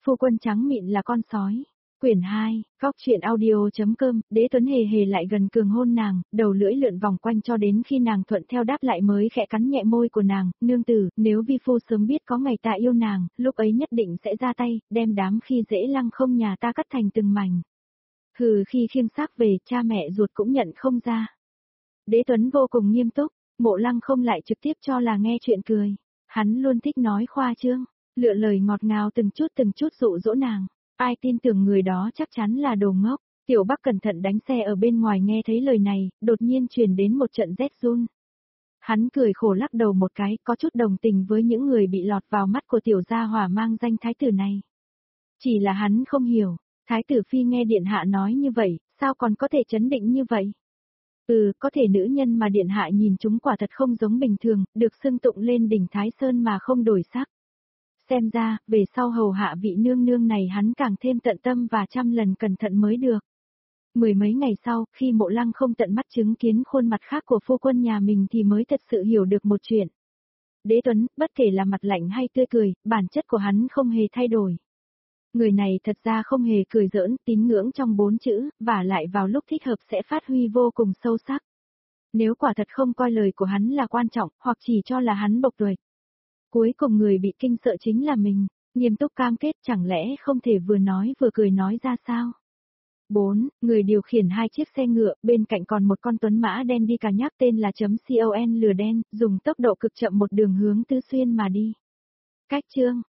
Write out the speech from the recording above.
Phu quân trắng mịn là con sói. Quyển 2, Góc truyện audio.com, Đế Tuấn hề hề lại gần cường hôn nàng, đầu lưỡi lượn vòng quanh cho đến khi nàng thuận theo đáp lại mới khẽ cắn nhẹ môi của nàng, nương tử, nếu vi phu sớm biết có ngày ta yêu nàng, lúc ấy nhất định sẽ ra tay, đem đám khi dễ lăng không nhà ta cắt thành từng mảnh. Hừ, khi khiêng xác về, cha mẹ ruột cũng nhận không ra. Đế Tuấn vô cùng nghiêm túc, Mộ Lăng không lại trực tiếp cho là nghe chuyện cười. Hắn luôn thích nói khoa trương, lựa lời ngọt ngào từng chút dụ dỗ nàng. Ai tin tưởng người đó chắc chắn là đồ ngốc. Tiểu Bắc cẩn thận đánh xe ở bên ngoài nghe thấy lời này, đột nhiên truyền đến một trận rét run. Hắn cười khổ lắc đầu một cái, có chút đồng tình với những người bị lọt vào mắt của tiểu gia hỏa mang danh thái tử này. Chỉ là hắn không hiểu, thái tử phi nghe điện hạ nói như vậy, sao còn có thể trấn định như vậy? Có thể nữ nhân mà điện hạ nhìn chúng quả thật không giống bình thường, được xưng tụng lên đỉnh Thái Sơn mà không đổi sắc. Xem ra, về sau hầu hạ vị nương nương này hắn càng thêm tận tâm và trăm lần cẩn thận mới được. Mười mấy ngày sau, khi Mộ Lăng không tận mắt chứng kiến khuôn mặt khác của phu quân nhà mình thì mới thật sự hiểu được một chuyện. Đế Tuấn, bất kể là mặt lạnh hay tươi cười, bản chất của hắn không hề thay đổi. Người này thật ra không hề cười giỡn, tín ngưỡng trong 4 chữ, và lại vào lúc thích hợp sẽ phát huy vô cùng sâu sắc. Nếu quả thật không coi lời của hắn là quan trọng, hoặc chỉ cho là hắn bộc tuệch. Cuối cùng người bị kinh sợ chính là mình, nghiêm túc cam kết chẳng lẽ không thể vừa nói vừa cười nói ra sao? 4. Người điều khiển 2 chiếc xe ngựa, bên cạnh còn một con tuấn mã đen đi cà nhắc tên là .con lửa đen, dùng tốc độ cực chậm một đường hướng Tứ Xuyên mà đi. Cách chương